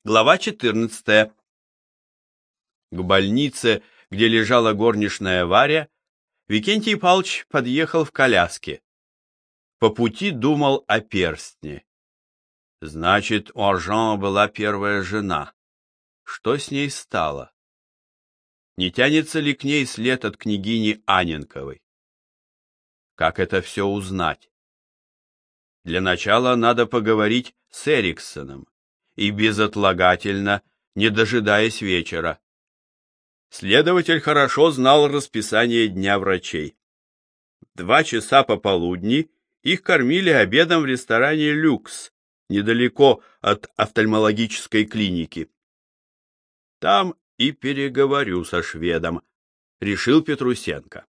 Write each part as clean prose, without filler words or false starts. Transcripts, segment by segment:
Глава 14. К больнице, где лежала горничная Варя, Викентий Павлович подъехал в коляске. По пути думал о перстне. Значит, у Аржана была первая жена. Что с ней стало? Не тянется ли к ней след от княгини Анненковой? Как это все узнать? Для начала надо поговорить с Эриксоном, и безотлагательно, не дожидаясь вечера. Следователь хорошо знал расписание дня врачей. В 2 часа пополудни их кормили обедом в ресторане «Люкс», недалеко от офтальмологической клиники. Там и переговорю со шведом, решил Петрусенко.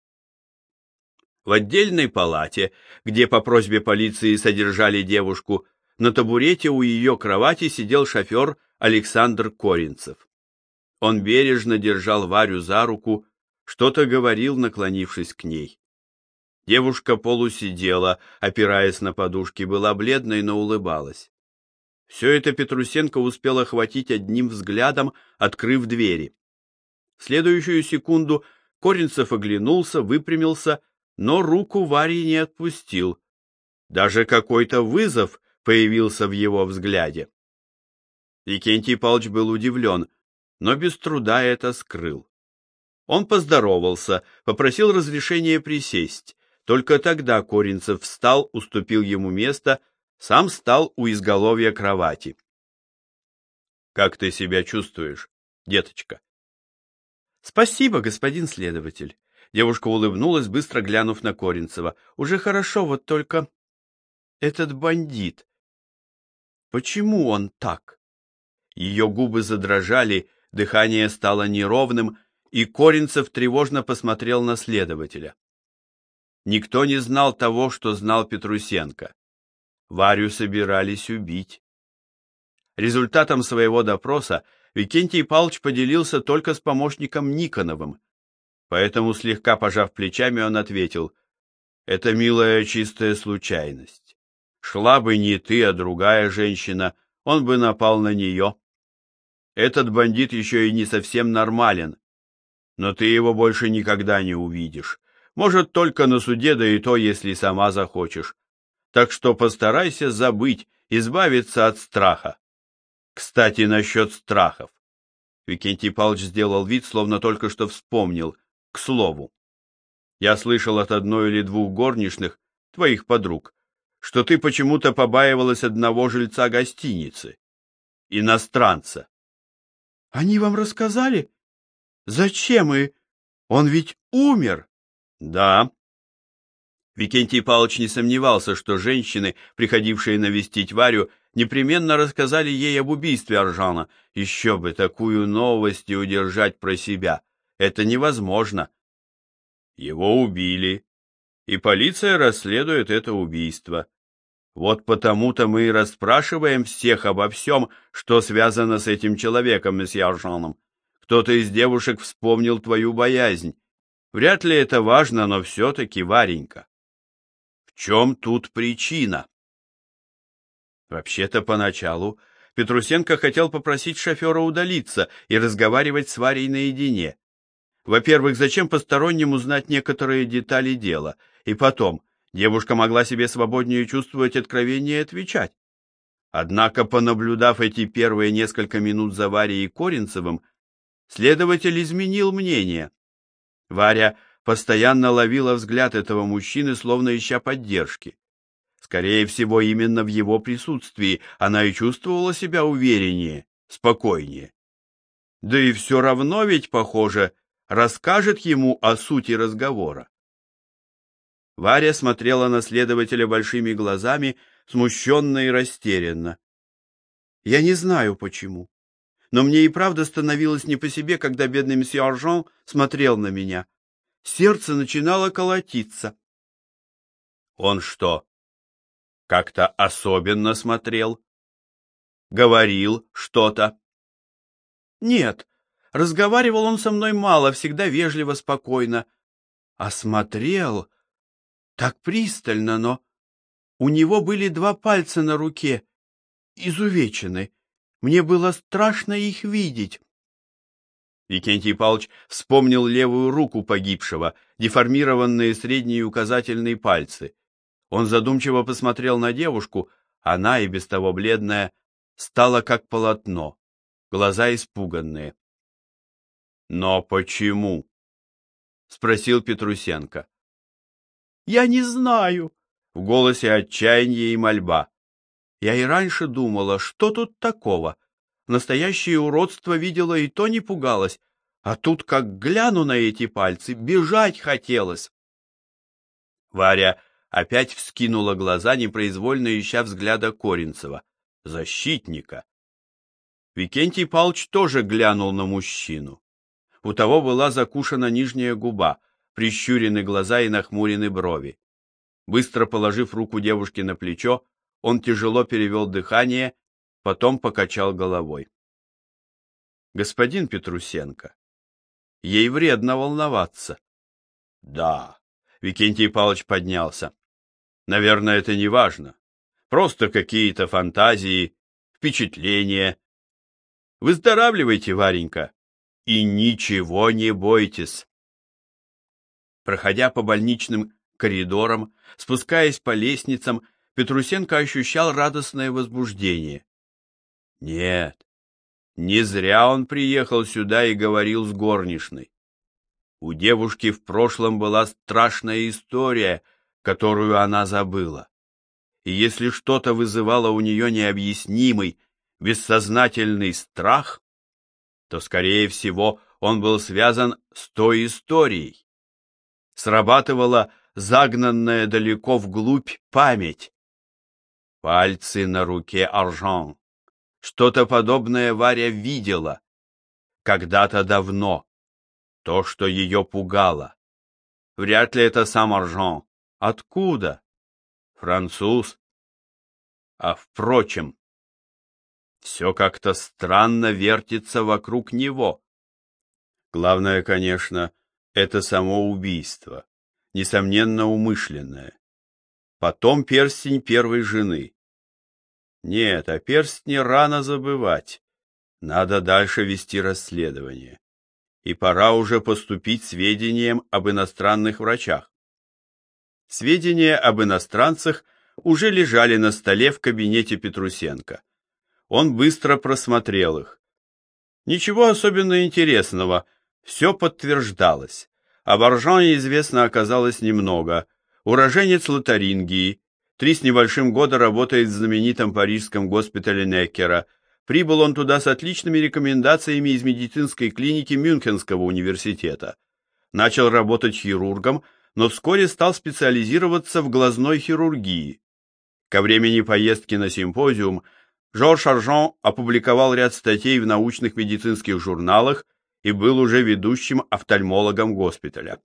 В отдельной палате, где по просьбе полиции содержали девушку, на табурете у ее кровати сидел шофер Александр Коринцев. Он бережно держал Варю за руку, что-то говорил, наклонившись к ней. Девушка полусидела, опираясь на подушки, была бледной, но улыбалась. Все это Петрусенко успел охватить одним взглядом, открыв двери. В следующую секунду Коринцев оглянулся, выпрямился, но руку Вари не отпустил. Даже какой-то вызов появился в его взгляде. Викентий Павлович был удивлен, но без труда это скрыл. Он поздоровался, попросил разрешения присесть. Только тогда Коринцев встал, уступил ему место, сам стал у изголовья кровати. — Как ты себя чувствуешь, деточка? — Спасибо, господин следователь. Девушка улыбнулась, быстро глянув на Коринцева. — Уже хорошо, вот только... Этот бандит... Почему он так? Ее губы задрожали, дыхание стало неровным, и Коринцев тревожно посмотрел на следователя. Никто не знал того, что знал Петрусенко. Варю собирались убить. Результатом своего допроса Викентий Павлович поделился только с помощником Никоновым, поэтому, слегка пожав плечами, он ответил: «Это, милая, чистая случайность. Шла бы не ты, а другая женщина, он бы напал на нее. Этот бандит еще и не совсем нормален, но ты его больше никогда не увидишь. Может, только на суде, да и то, если сама захочешь. Так что постарайся забыть, избавиться от страха. Кстати, насчет страхов». Викентий Павлович сделал вид, словно только что вспомнил. К слову, я слышал от одной или двух горничных, твоих подруг, что ты почему-то побаивалась одного жильца гостиницы, иностранца. — Они вам рассказали? Зачем и... Он ведь умер. — Да. Викентий Павлович не сомневался, что женщины, приходившие навестить Варю, непременно рассказали ей об убийстве Аржана. Еще бы такую новость и удержать про себя. Это невозможно. Его убили, и полиция расследует это убийство. Вот потому-то мы и расспрашиваем всех обо всем, что связано с этим человеком, месье Аржаном. Кто-то из девушек вспомнил твою боязнь. Вряд ли это важно, но все-таки, Варенька. В чем тут причина? Вообще-то поначалу Петрусенко хотел попросить шофера удалиться и разговаривать с Варей наедине. Во-первых, зачем постороннему знать некоторые детали дела? И потом, девушка могла себе свободнее чувствовать, откровение и отвечать. Однако, понаблюдав эти первые несколько минут за Варей и Коринцевым, следователь изменил мнение. Варя постоянно ловила взгляд этого мужчины, словно ища поддержки. Скорее всего, именно в его присутствии она и чувствовала себя увереннее, спокойнее. Да и все равно ведь, похоже, расскажет ему о сути разговора. Варя смотрела на следователя большими глазами, смущенно и растерянно. Я не знаю почему, но мне и правда становилось не по себе, когда бедный месье Аржан смотрел на меня. Сердце начинало колотиться. Он что, как-то особенно смотрел? Говорил что-то? Нет, разговаривал он со мной мало, всегда вежливо, спокойно. А смотрел так пристально, но... У него были 2 пальца на руке, изувечены. Мне было страшно их видеть. Викентий Павлович вспомнил левую руку погибшего, деформированные средний и указательный пальцы. Он задумчиво посмотрел на девушку, она, и без того бледная, стала как полотно, глаза испуганные. «Но почему?» — спросил Петрусенко. «Я не знаю», — в голосе отчаяние и мольба. «Я и раньше думала, что тут такого? Настоящее уродство видела и то не пугалась, а тут, как гляну на эти пальцы, бежать хотелось». Варя опять вскинула глаза, непроизвольно ища взгляда Коринцева, защитника. Викентий Павлович тоже глянул на мужчину. У того была закушена нижняя губа, прищурены глаза и нахмурены брови. Быстро положив руку девушки на плечо, он тяжело перевел дыхание, потом покачал головой. «Господин Петрусенко, ей вредно волноваться». «Да», — Викентий Павлович поднялся. «Наверное, это не важно. Просто какие-то фантазии, впечатления. Выздоравливайте, Варенька, и ничего не бойтесь». Проходя по больничным коридорам, спускаясь по лестницам, Петрусенко ощущал радостное возбуждение. Нет, не зря он приехал сюда и говорил с горничной. У девушки в прошлом была страшная история, которую она забыла. И если что-то вызывало у нее необъяснимый, бессознательный страх, то, скорее всего, он был связан с той историей. Срабатывала загнанная далеко вглубь память. Пальцы на руке Аржан. Что-то подобное Варя видела. Когда-то давно. То, что ее пугало. Вряд ли это сам Аржан. Откуда? Француз. А впрочем, все как-то странно вертится вокруг него. Главное, конечно, это само убийство, несомненно умышленное. Потом перстень первой жены. Нет, о перстне рано забывать. Надо дальше вести расследование. И пора уже поступить сведениям об иностранных врачах. Сведения об иностранцах уже лежали на столе в кабинете Петрусенко. Он быстро просмотрел их. Ничего особенно интересного, все подтверждалось. Об Аржане известно оказалось немного. Уроженец Лотарингии, 3 с небольшим года работает в знаменитом парижском госпитале Неккера. Прибыл он туда с отличными рекомендациями из медицинской клиники Мюнхенского университета. Начал работать хирургом, но вскоре стал специализироваться в глазной хирургии. Ко времени поездки на симпозиум Жорж Аржан опубликовал ряд статей в научных медицинских журналах и был уже ведущим офтальмологом госпиталя.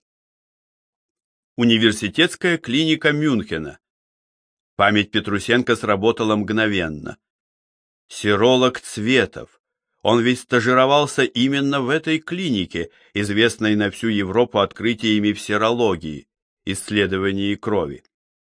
Университетская клиника Мюнхена. Память Петрусенко сработала мгновенно. Серолог Цветов. Он ведь стажировался именно в этой клинике, известной на всю Европу открытиями в серологии, исследовании крови.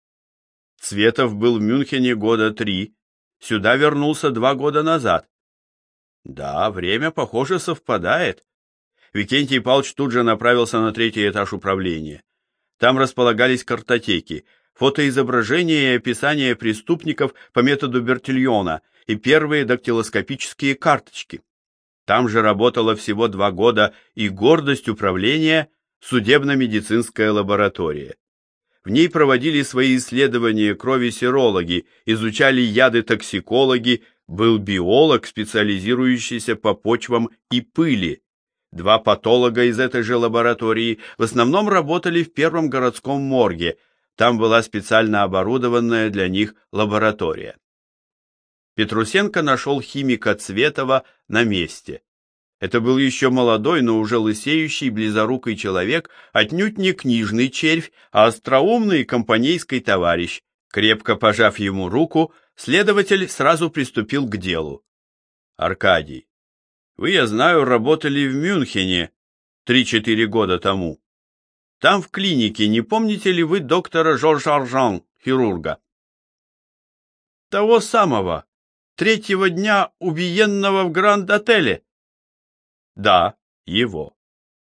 Цветов был в Мюнхене года 3, сюда вернулся 2 года назад. Да, время, похоже, совпадает. Викентий Павлович тут же направился на 3-й этаж управления. Там располагались картотеки, фотоизображения и описания преступников по методу Бертильона и первые дактилоскопические карточки. Там же работала всего 2 года и гордость управления судебно-медицинская лаборатория. В ней проводили свои исследования крови серологи, изучали яды токсикологи, был биолог, специализирующийся по почвам и пыли. 2 патолога из этой же лаборатории в основном работали в первом городском морге, там была специально оборудованная для них лаборатория. Петрусенко нашел химика Цветова на месте. Это был еще молодой, но уже лысеющий, близорукий человек, отнюдь не книжный червь, а остроумный компанейский товарищ. Крепко пожав ему руку, следователь сразу приступил к делу. Аркадий, вы, я знаю, работали в Мюнхене 3-4 года тому. Там в клинике не помните ли вы доктора Жоржа Аржан, хирурга? Того самого, третьего дня убиенного в Гранд-отеле? Да, его.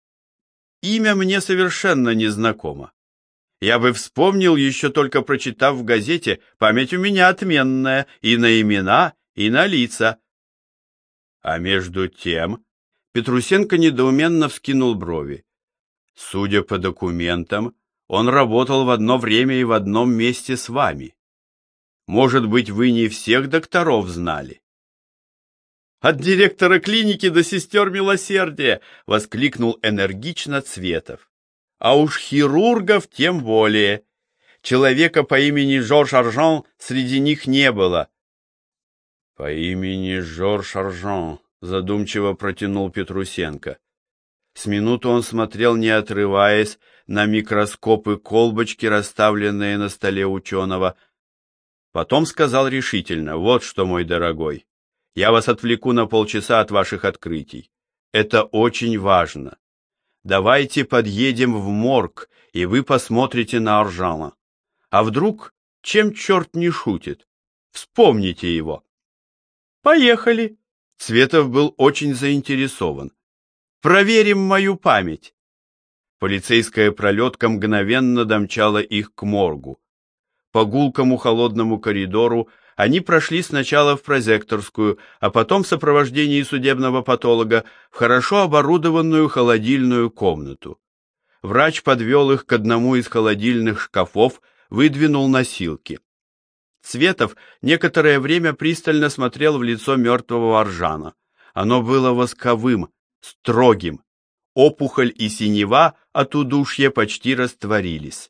Имя мне совершенно незнакомо. Я бы вспомнил, еще только прочитав в газете, память у меня отменная и на имена, и на лица. А между тем Петрусенко недоуменно вскинул брови. Судя по документам, он работал в одно время и в одном месте с вами. Может быть, вы не всех докторов знали? От директора клиники до сестер милосердия, воскликнул энергично Цветов. А уж хирургов тем более. Человека по имени Жорж Аржан среди них не было. По имени Жорж Аржан, задумчиво протянул Петрусенко. С минуту он смотрел, не отрываясь, на микроскопы колбочки, расставленные на столе ученого. Потом сказал решительно: вот что, мой дорогой, я вас отвлеку на полчаса от ваших открытий. Это очень важно. Давайте подъедем в морг, и вы посмотрите на Аржана. А вдруг, чем черт не шутит? Вспомните его. Поехали. Цветов был очень заинтересован. Проверим мою память. Полицейская пролетка мгновенно домчала их к моргу. По гулкому холодному коридору они прошли сначала в прозекторскую, а потом в сопровождении судебного патолога в хорошо оборудованную холодильную комнату. Врач подвел их к одному из холодильных шкафов, выдвинул носилки. Цветов некоторое время пристально смотрел в лицо мертвого Аржана. Оно было восковым, строгим. Опухоль и синева от удушья почти растворились.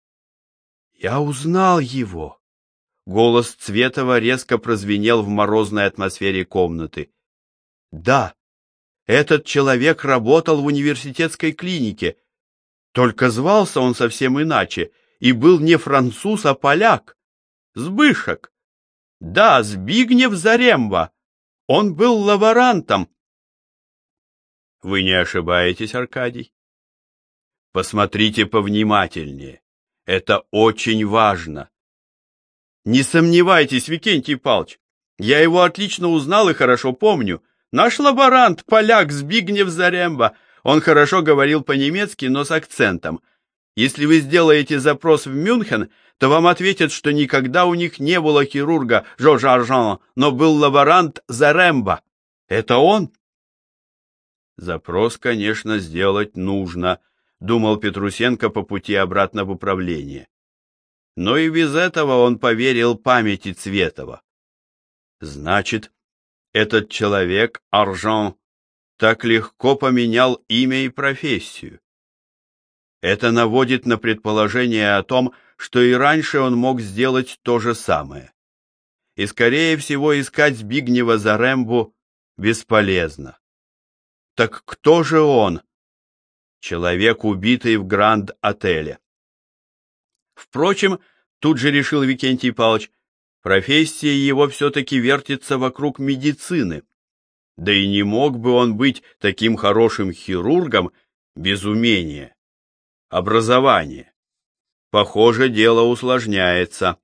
«Я узнал его!» Голос Цветова резко прозвенел в морозной атмосфере комнаты. «Да, этот человек работал в университетской клинике, только звался он совсем иначе и был не француз, а поляк. Збышек. Да, Збигнев Заремба. Он был лаборантом». Вы не ошибаетесь, Аркадий? Посмотрите повнимательнее. Это очень важно. Не сомневайтесь, Викентий Павлович, я его отлично узнал и хорошо помню. Наш лаборант, поляк Збигнев Заремба, он хорошо говорил по-немецки, но с акцентом. Если вы сделаете запрос в Мюнхен, то вам ответят, что никогда у них не было хирурга Жоржа Аржана, но был лаборант Заремба. Это он? Запрос, конечно, сделать нужно, думал Петрусенко по пути обратно в управление. Но и без этого он поверил памяти Цветова. Значит, этот человек, Аржан, так легко поменял имя и профессию. Это наводит на предположение о том, что и раньше он мог сделать то же самое. И, скорее всего, искать Збигнева Зарембу бесполезно. Так кто же он? Человек, убитый в Гранд-отеле. Впрочем, тут же решил Викентий Павлович, профессия его все-таки вертится вокруг медицины. Да и не мог бы он быть таким хорошим хирургом без умения, образования. Похоже, дело усложняется.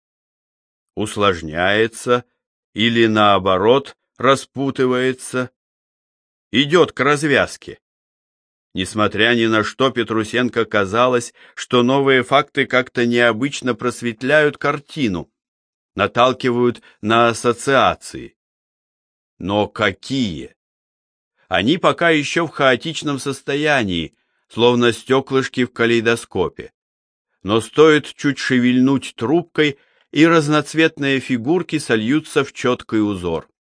Усложняется или, наоборот, распутывается. Идет к развязке. Несмотря ни на что, Петрусенко казалось, что новые факты как-то необычно просветляют картину, наталкивают на ассоциации. Но какие? Они пока еще в хаотичном состоянии, словно стеклышки в калейдоскопе. Но стоит чуть шевельнуть трубкой, и разноцветные фигурки сольются в четкий узор.